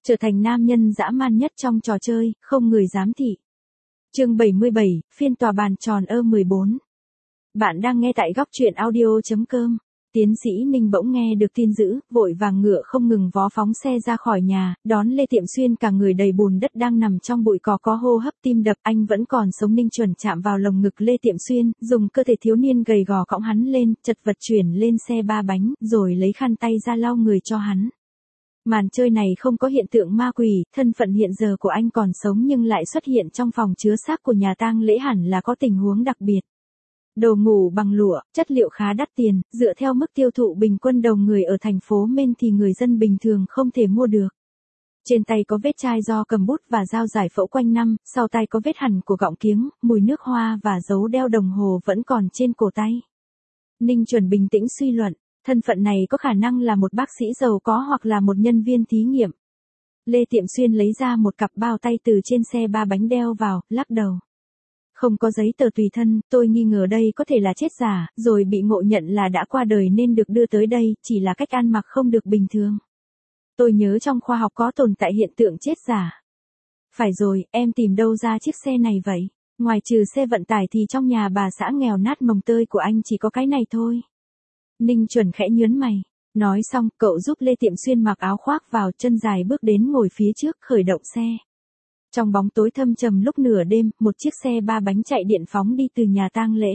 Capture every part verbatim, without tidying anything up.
Trở thành nam nhân dã man nhất trong trò chơi, không người dám thị. Chương bảy mươi bảy, phiên tòa bàn tròn ơ mười bốn. Bạn đang nghe tại góc truyện audio.com. Tiến sĩ Ninh bỗng nghe được tin dữ, vội vàng ngựa không ngừng vó phóng xe ra khỏi nhà, đón Lê Tiệm Xuyên cả người đầy bùn đất đang nằm trong bụi cỏ có hô hấp tim đập. Anh vẫn còn sống. Ninh chuẩn chạm vào lồng ngực Lê Tiệm Xuyên, dùng cơ thể thiếu niên gầy gò cõng hắn lên, chật vật chuyển lên xe ba bánh, rồi lấy khăn tay ra lau người cho hắn. Màn chơi này không có hiện tượng ma quỷ, thân phận hiện giờ của anh còn sống nhưng lại xuất hiện trong phòng chứa xác của nhà tang lễ hẳn là có tình huống đặc biệt. Đồ ngủ bằng lụa, chất liệu khá đắt tiền, dựa theo mức tiêu thụ bình quân đầu người ở thành phố Maine thì người dân bình thường không thể mua được. Trên tay có vết chai do cầm bút và dao giải phẫu quanh năm, sau tay có vết hằn của gọng kiếng, mùi nước hoa và dấu đeo đồng hồ vẫn còn trên cổ tay. Ninh chuẩn bình tĩnh suy luận, thân phận này có khả năng là một bác sĩ giàu có hoặc là một nhân viên thí nghiệm. Lê Tiệm Xuyên lấy ra một cặp bao tay từ trên xe ba bánh đeo vào, lắc đầu. Không có giấy tờ tùy thân, tôi nghi ngờ đây có thể là chết giả, rồi bị ngộ nhận là đã qua đời nên được đưa tới đây, chỉ là cách ăn mặc không được bình thường. Tôi nhớ trong khoa học có tồn tại hiện tượng chết giả. Phải rồi, em tìm đâu ra chiếc xe này vậy? Ngoài trừ xe vận tải thì trong nhà bà xã nghèo nát mồng tơi của anh chỉ có cái này thôi. Ninh chuẩn khẽ nhớn mày. Nói xong, cậu giúp Lê Tiệm Xuyên mặc áo khoác vào, chân dài bước đến ngồi phía trước, khởi động xe. Trong bóng tối thâm trầm lúc nửa đêm, một chiếc xe ba bánh chạy điện phóng đi từ nhà tang lễ.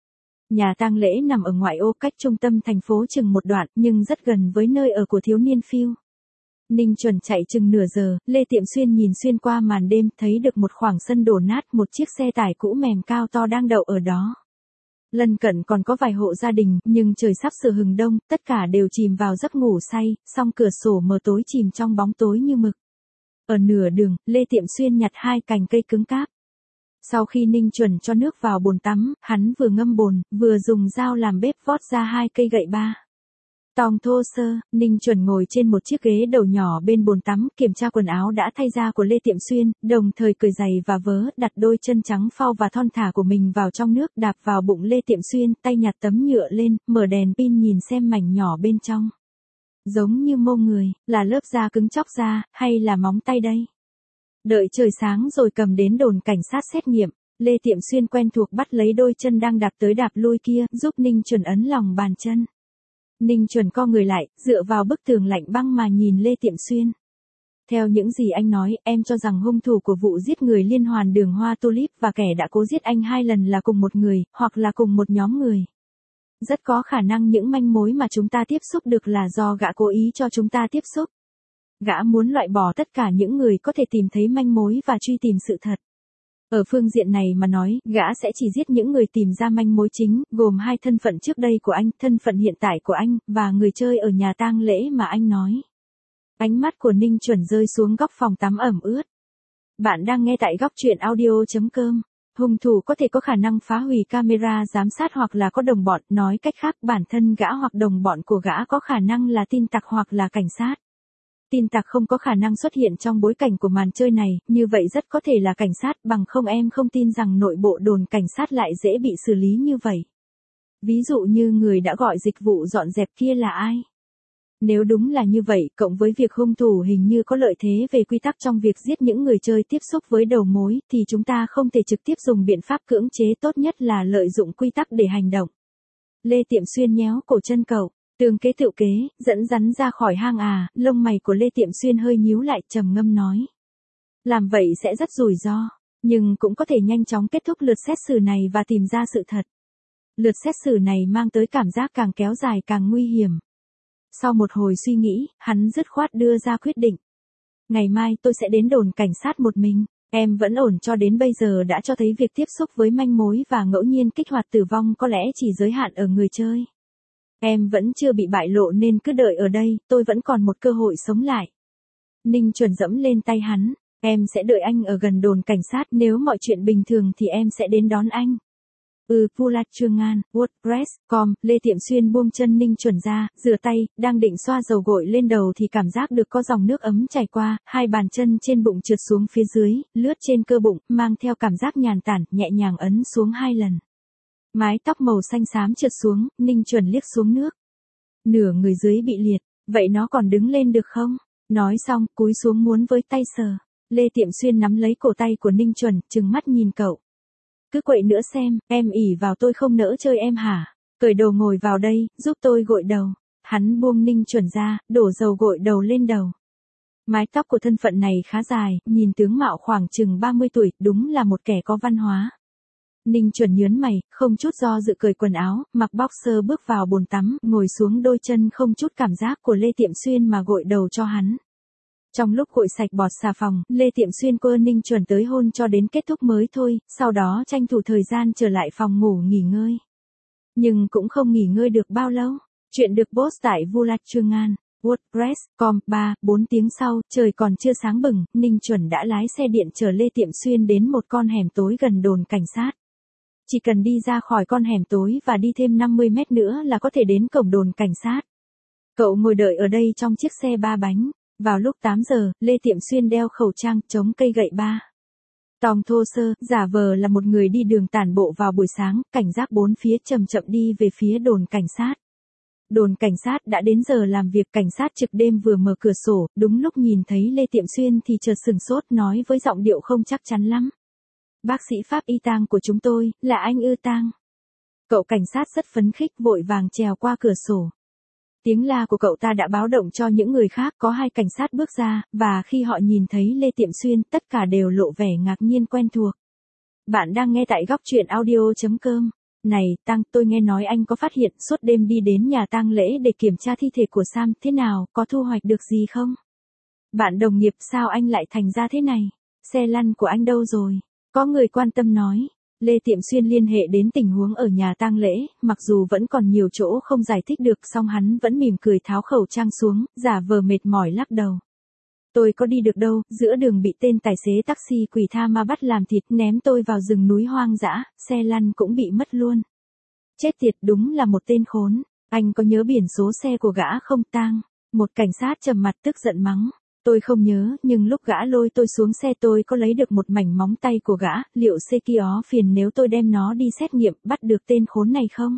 Nhà tang lễ nằm ở ngoại ô cách trung tâm thành phố chừng một đoạn, nhưng rất gần với nơi ở của thiếu niên Phil. Ninh chuẩn chạy chừng nửa giờ, Lê Tiệm Xuyên nhìn xuyên qua màn đêm, thấy được một khoảng sân đổ nát, một chiếc xe tải cũ mềm cao to đang đậu ở đó. Lân cận còn có vài hộ gia đình, nhưng trời sắp sửa hừng đông, tất cả đều chìm vào giấc ngủ say, song cửa sổ mờ tối chìm trong bóng tối như mực. Ở nửa đường, Lê Tiệm Xuyên nhặt hai cành cây cứng cáp. Sau khi Ninh chuẩn cho nước vào bồn tắm, hắn vừa ngâm bồn, vừa dùng dao làm bếp vót ra hai cây gậy ba. Tòng thô sơ, Ninh chuẩn ngồi trên một chiếc ghế đầu nhỏ bên bồn tắm, kiểm tra quần áo đã thay ra của Lê Tiệm Xuyên, đồng thời cởi giày và vớ, đặt đôi chân trắng phao và thon thả của mình vào trong nước, đạp vào bụng Lê Tiệm Xuyên, tay nhặt tấm nhựa lên, mở đèn pin nhìn xem mảnh nhỏ bên trong. Giống như mô người, là lớp da cứng chóc da, hay là móng tay đây? Đợi trời sáng rồi cầm đến đồn cảnh sát xét nghiệm, Lê Tiệm Xuyên quen thuộc bắt lấy đôi chân đang đạp tới đạp lui kia, giúp Ninh chuẩn ấn lòng bàn chân. Ninh chuẩn co người lại, dựa vào bức tường lạnh băng mà nhìn Lê Tiệm Xuyên. Theo những gì anh nói, em cho rằng hung thủ của vụ giết người liên hoàn đường Hoa Tulip và kẻ đã cố giết anh hai lần là cùng một người, hoặc là cùng một nhóm người. Rất có khả năng những manh mối mà chúng ta tiếp xúc được là do gã cố ý cho chúng ta tiếp xúc. Gã muốn loại bỏ tất cả những người có thể tìm thấy manh mối và truy tìm sự thật. Ở phương diện này mà nói, gã sẽ chỉ giết những người tìm ra manh mối chính, gồm hai thân phận trước đây của anh, thân phận hiện tại của anh, và người chơi ở nhà tang lễ mà anh nói. Ánh mắt của Ninh chuẩn rơi xuống góc phòng tắm ẩm ướt. Bạn đang nghe tại góc truyện audio.com. Hung thủ có thể có khả năng phá hủy camera giám sát hoặc là có đồng bọn, nói cách khác bản thân gã hoặc đồng bọn của gã có khả năng là tin tặc hoặc là cảnh sát. Tin tặc không có khả năng xuất hiện trong bối cảnh của màn chơi này, như vậy rất có thể là cảnh sát, bằng không em không tin rằng nội bộ đồn cảnh sát lại dễ bị xử lý như vậy. Ví dụ như người đã gọi dịch vụ dọn dẹp kia là ai? Nếu đúng là như vậy, cộng với việc hung thủ hình như có lợi thế về quy tắc trong việc giết những người chơi tiếp xúc với đầu mối, thì chúng ta không thể trực tiếp dùng biện pháp cưỡng chế, tốt nhất là lợi dụng quy tắc để hành động. Lê Tiệm Xuyên nhéo cổ chân cậu, tương kế tự kế, dẫn rắn ra khỏi hang à, lông mày của Lê Tiệm Xuyên hơi nhíu lại, trầm ngâm nói. Làm vậy sẽ rất rủi ro, nhưng cũng có thể nhanh chóng kết thúc lượt xét xử này và tìm ra sự thật. Lượt xét xử này mang tới cảm giác càng kéo dài càng nguy hiểm. Sau một hồi suy nghĩ, hắn dứt khoát đưa ra quyết định. Ngày mai tôi sẽ đến đồn cảnh sát một mình. Em vẫn ổn cho đến bây giờ đã cho thấy việc tiếp xúc với manh mối và ngẫu nhiên kích hoạt tử vong có lẽ chỉ giới hạn ở người chơi. Em vẫn chưa bị bại lộ nên cứ đợi ở đây, tôi vẫn còn một cơ hội sống lại. Ninh chuẩn dẫm lên tay hắn. Em sẽ đợi anh ở gần đồn cảnh sát, nếu mọi chuyện bình thường thì em sẽ đến đón anh. Ừ, Pulat Trương An, WordPress, com, Lê Tiệm Xuyên buông chân Ninh chuẩn ra, rửa tay, đang định xoa dầu gội lên đầu thì cảm giác được có dòng nước ấm chảy qua, hai bàn chân trên bụng trượt xuống phía dưới, lướt trên cơ bụng, mang theo cảm giác nhàn tản, nhẹ nhàng ấn xuống hai lần. Mái tóc màu xanh xám trượt xuống, Ninh chuẩn liếc xuống nước. Nửa người dưới bị liệt, vậy nó còn đứng lên được không? Nói xong, cúi xuống muốn với tay sờ. Lê Tiệm Xuyên nắm lấy cổ tay của Ninh Chuẩn, trừng mắt nhìn cậu. Cứ quậy nữa xem, em ỉ vào tôi không nỡ chơi em hả? Cởi đồ ngồi vào đây, giúp tôi gội đầu. Hắn buông Ninh Chuẩn ra, đổ dầu gội đầu lên đầu. Mái tóc của thân phận này khá dài, nhìn tướng mạo khoảng chừng ba mươi tuổi, đúng là một kẻ có văn hóa. Ninh Chuẩn nhớn mày, không chút do dự cởi quần áo, mặc boxer bước vào bồn tắm, ngồi xuống đôi chân không chút cảm giác của Lê Tiệm Xuyên mà gội đầu cho hắn. Trong lúc gội sạch bọt xà phòng, Lê Tiệm Xuyên quơ Ninh Chuẩn tới hôn cho đến kết thúc mới thôi, sau đó tranh thủ thời gian trở lại phòng ngủ nghỉ ngơi. Nhưng cũng không nghỉ ngơi được bao lâu. Chuyện được post tại Vulatrangan, WordPress, com, ba, bốn tiếng sau, trời còn chưa sáng bừng, Ninh Chuẩn đã lái xe điện chở Lê Tiệm Xuyên đến một con hẻm tối gần đồn cảnh sát. Chỉ cần đi ra khỏi con hẻm tối và đi thêm năm mươi mét nữa là có thể đến cổng đồn cảnh sát. Cậu ngồi đợi ở đây trong chiếc xe ba bánh. Vào lúc tám giờ, Lê Tiệm Xuyên đeo khẩu trang, chống cây gậy ba. Tòng thô sơ, giả vờ là một người đi đường tản bộ vào buổi sáng, cảnh giác bốn phía chậm chậm đi về phía đồn cảnh sát. Đồn cảnh sát đã đến giờ làm việc, cảnh sát trực đêm vừa mở cửa sổ, đúng lúc nhìn thấy Lê Tiệm Xuyên thì chợt sừng sốt nói với giọng điệu không chắc chắn lắm. Bác sĩ pháp y tang của chúng tôi, là anh ư Tang. Cậu cảnh sát rất phấn khích vội vàng trèo qua cửa sổ. Tiếng la của cậu ta đã báo động cho những người khác, có hai cảnh sát bước ra, và khi họ nhìn thấy Lê Tiệm Xuyên, tất cả đều lộ vẻ ngạc nhiên quen thuộc. Bạn đang nghe tại góc truyện audio chấm com. Này, Tang, tôi nghe nói anh có phát hiện suốt đêm đi đến nhà tang lễ để kiểm tra thi thể của Sam, thế nào, có thu hoạch được gì không? Bạn đồng nghiệp, sao anh lại thành ra thế này? Xe lăn của anh đâu rồi? Có người quan tâm nói. Lê Tiệm Xuyên liên hệ đến tình huống ở nhà tang lễ, mặc dù vẫn còn nhiều chỗ không giải thích được, song hắn vẫn mỉm cười tháo khẩu trang xuống, giả vờ mệt mỏi lắc đầu. Tôi có đi được đâu, giữa đường bị tên tài xế taxi quỷ tha ma bắt làm thịt, ném tôi vào rừng núi hoang dã, xe lăn cũng bị mất luôn. Chết tiệt, đúng là một tên khốn. Anh có nhớ biển số xe của gã không Tang? Một cảnh sát trầm mặt tức giận mắng. Tôi không nhớ, nhưng lúc gã lôi tôi xuống xe tôi có lấy được một mảnh móng tay của gã, liệu xe kia phiền nếu tôi đem nó đi xét nghiệm, bắt được tên khốn này không?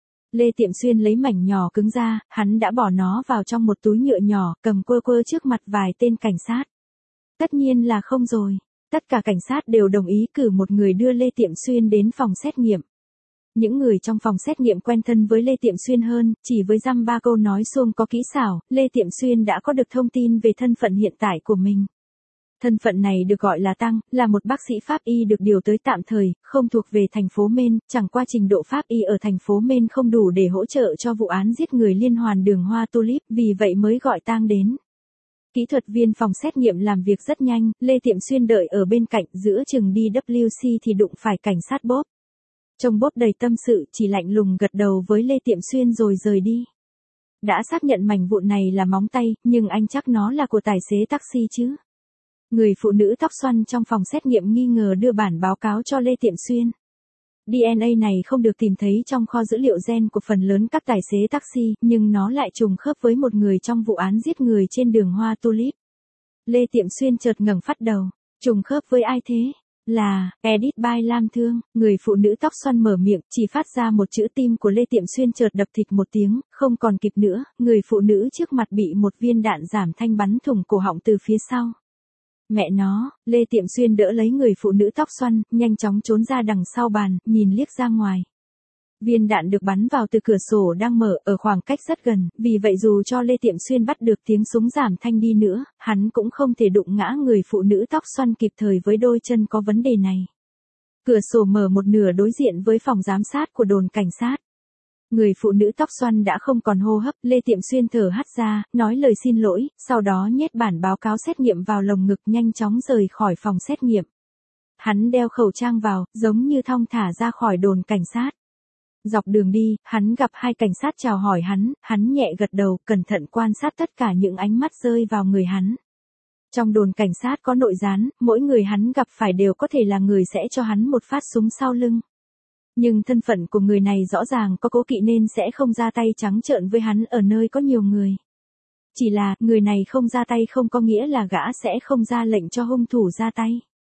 Lê Tiệm Xuyên lấy mảnh nhỏ cứng ra, hắn đã bỏ nó vào trong một túi nhựa nhỏ, cầm quơ quơ trước mặt vài tên cảnh sát. Tất nhiên là không rồi. Tất cả cảnh sát đều đồng ý cử một người đưa Lê Tiệm Xuyên đến phòng xét nghiệm. Những người trong phòng xét nghiệm quen thân với Lê Tiệm Xuyên hơn, chỉ với dăm ba câu nói suông có kỹ xảo, Lê Tiệm Xuyên đã có được thông tin về thân phận hiện tại của mình. Thân phận này được gọi là Tang, là một bác sĩ pháp y được điều tới tạm thời, không thuộc về thành phố Maine, chẳng qua trình độ pháp y ở thành phố Maine không đủ để hỗ trợ cho vụ án giết người liên hoàn đường Hoa Tulip, vì vậy mới gọi Tang đến. Kỹ thuật viên phòng xét nghiệm làm việc rất nhanh, Lê Tiệm Xuyên đợi ở bên cạnh, giữa chừng đi W C thì đụng phải cảnh sát Bob. Trông Bob đầy tâm sự, chỉ lạnh lùng gật đầu với Lê Tiệm Xuyên rồi rời đi. Đã xác nhận mảnh vụn này là móng tay, nhưng anh chắc nó là của tài xế taxi chứ. Người phụ nữ tóc xoăn trong phòng xét nghiệm nghi ngờ đưa bản báo cáo cho Lê Tiệm Xuyên. đê en a này không được tìm thấy trong kho dữ liệu gen của phần lớn các tài xế taxi, nhưng nó lại trùng khớp với một người trong vụ án giết người trên đường Hoa Tulip. Lê Tiệm Xuyên chợt ngẩng phát đầu. Trùng khớp với ai thế? Là, Edith by Lam Thương. Người phụ nữ tóc xoăn mở miệng, chỉ phát ra một chữ tim của Lê Tiệm Xuyên chợt đập thịch một tiếng, không còn kịp nữa, người phụ nữ trước mặt bị một viên đạn giảm thanh bắn thủng cổ họng từ phía sau. Mẹ nó, Lê Tiệm Xuyên đỡ lấy người phụ nữ tóc xoăn, nhanh chóng trốn ra đằng sau bàn, nhìn liếc ra ngoài. Viên đạn được bắn vào từ cửa sổ đang mở, ở khoảng cách rất gần, vì vậy dù cho Lê Tiệm Xuyên bắt được tiếng súng giảm thanh đi nữa, hắn cũng không thể đụng ngã người phụ nữ tóc xoăn kịp thời với đôi chân có vấn đề này. Cửa sổ mở một nửa đối diện với phòng giám sát của đồn cảnh sát. Người phụ nữ tóc xoăn đã không còn hô hấp, Lê Tiệm Xuyên thở hắt ra, nói lời xin lỗi, sau đó nhét bản báo cáo xét nghiệm vào lồng ngực, nhanh chóng rời khỏi phòng xét nghiệm. Hắn đeo khẩu trang vào, giống như thong thả ra khỏi đồn cảnh sát. Dọc đường đi, hắn gặp hai cảnh sát chào hỏi hắn, hắn nhẹ gật đầu, cẩn thận quan sát tất cả những ánh mắt rơi vào người hắn. Trong đồn cảnh sát có nội gián, mỗi người hắn gặp phải đều có thể là người sẽ cho hắn một phát súng sau lưng. Nhưng thân phận của người này rõ ràng có cố kỵ nên sẽ không ra tay trắng trợn với hắn ở nơi có nhiều người. Chỉ là, người này không ra tay không có nghĩa là gã sẽ không ra lệnh cho hung thủ ra tay.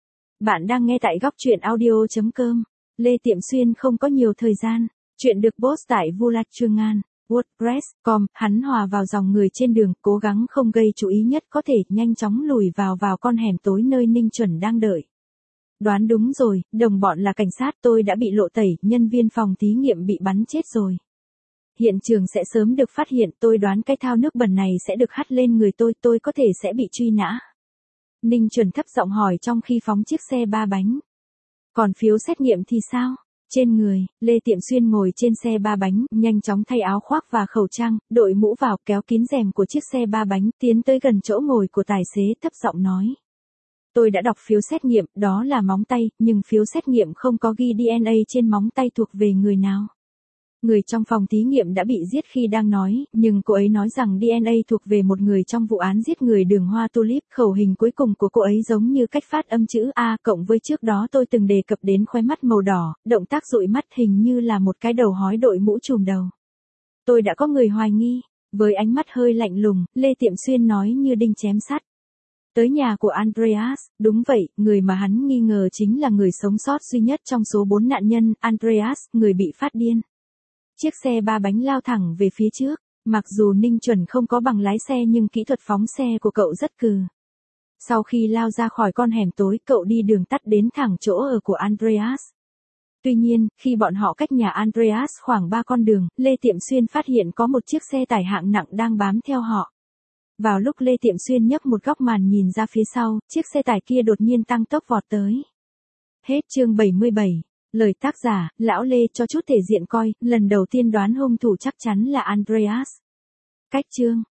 Bạn đang nghe tại góc truyện audio chấm com. Lê Tiệm Xuyên không có nhiều thời gian. Chuyện được post tại Vulatrangan, WordPress chấm com, hắn hòa vào dòng người trên đường, cố gắng không gây chú ý nhất có thể, nhanh chóng lùi vào vào con hẻm tối nơi Ninh Chuẩn đang đợi. Đoán đúng rồi, đồng bọn là cảnh sát, tôi đã bị lộ tẩy, nhân viên phòng thí nghiệm bị bắn chết rồi. Hiện trường sẽ sớm được phát hiện, tôi đoán cái thao nước bẩn này sẽ được hắt lên người tôi, tôi có thể sẽ bị truy nã. Ninh Chuẩn thấp giọng hỏi trong khi phóng chiếc xe ba bánh. Còn phiếu xét nghiệm thì sao? Trên người, Lê Tiệm Xuyên ngồi trên xe ba bánh, nhanh chóng thay áo khoác và khẩu trang, đội mũ vào, kéo kín rèm của chiếc xe ba bánh, tiến tới gần chỗ ngồi của tài xế, thấp giọng nói. Tôi đã đọc phiếu xét nghiệm, đó là móng tay, nhưng phiếu xét nghiệm không có ghi đê en a trên móng tay thuộc về người nào. Người trong phòng thí nghiệm đã bị giết khi đang nói, nhưng cô ấy nói rằng đê en a thuộc về một người trong vụ án giết người đường hoa tulip. Khẩu hình cuối cùng của cô ấy giống như cách phát âm chữ A, cộng với trước đó tôi từng đề cập đến khóe mắt màu đỏ, động tác dụi mắt hình như là một cái đầu hói đội mũ trùm đầu. Tôi đã có người hoài nghi. Với ánh mắt hơi lạnh lùng, Lê Tiệm Xuyên nói như đinh chém sắt. Tới nhà của Andreas, đúng vậy, người mà hắn nghi ngờ chính là người sống sót duy nhất trong số bốn nạn nhân, Andreas, người bị phát điên. Chiếc xe ba bánh lao thẳng về phía trước, mặc dù Ninh Chuẩn không có bằng lái xe nhưng kỹ thuật phóng xe của cậu rất cừ. Sau khi lao ra khỏi con hẻm tối, cậu đi đường tắt đến thẳng chỗ ở của Andreas. Tuy nhiên, khi bọn họ cách nhà Andreas khoảng ba con đường, Lê Tiệm Xuyên phát hiện có một chiếc xe tải hạng nặng đang bám theo họ. Vào lúc Lê Tiệm Xuyên nhấc một góc màn nhìn ra phía sau, chiếc xe tải kia đột nhiên tăng tốc vọt tới. Hết chương bảy mươi bảy. Lời tác giả, lão Lê cho chút thể diện coi, lần đầu tiên đoán hung thủ chắc chắn là Andreas. Cách chương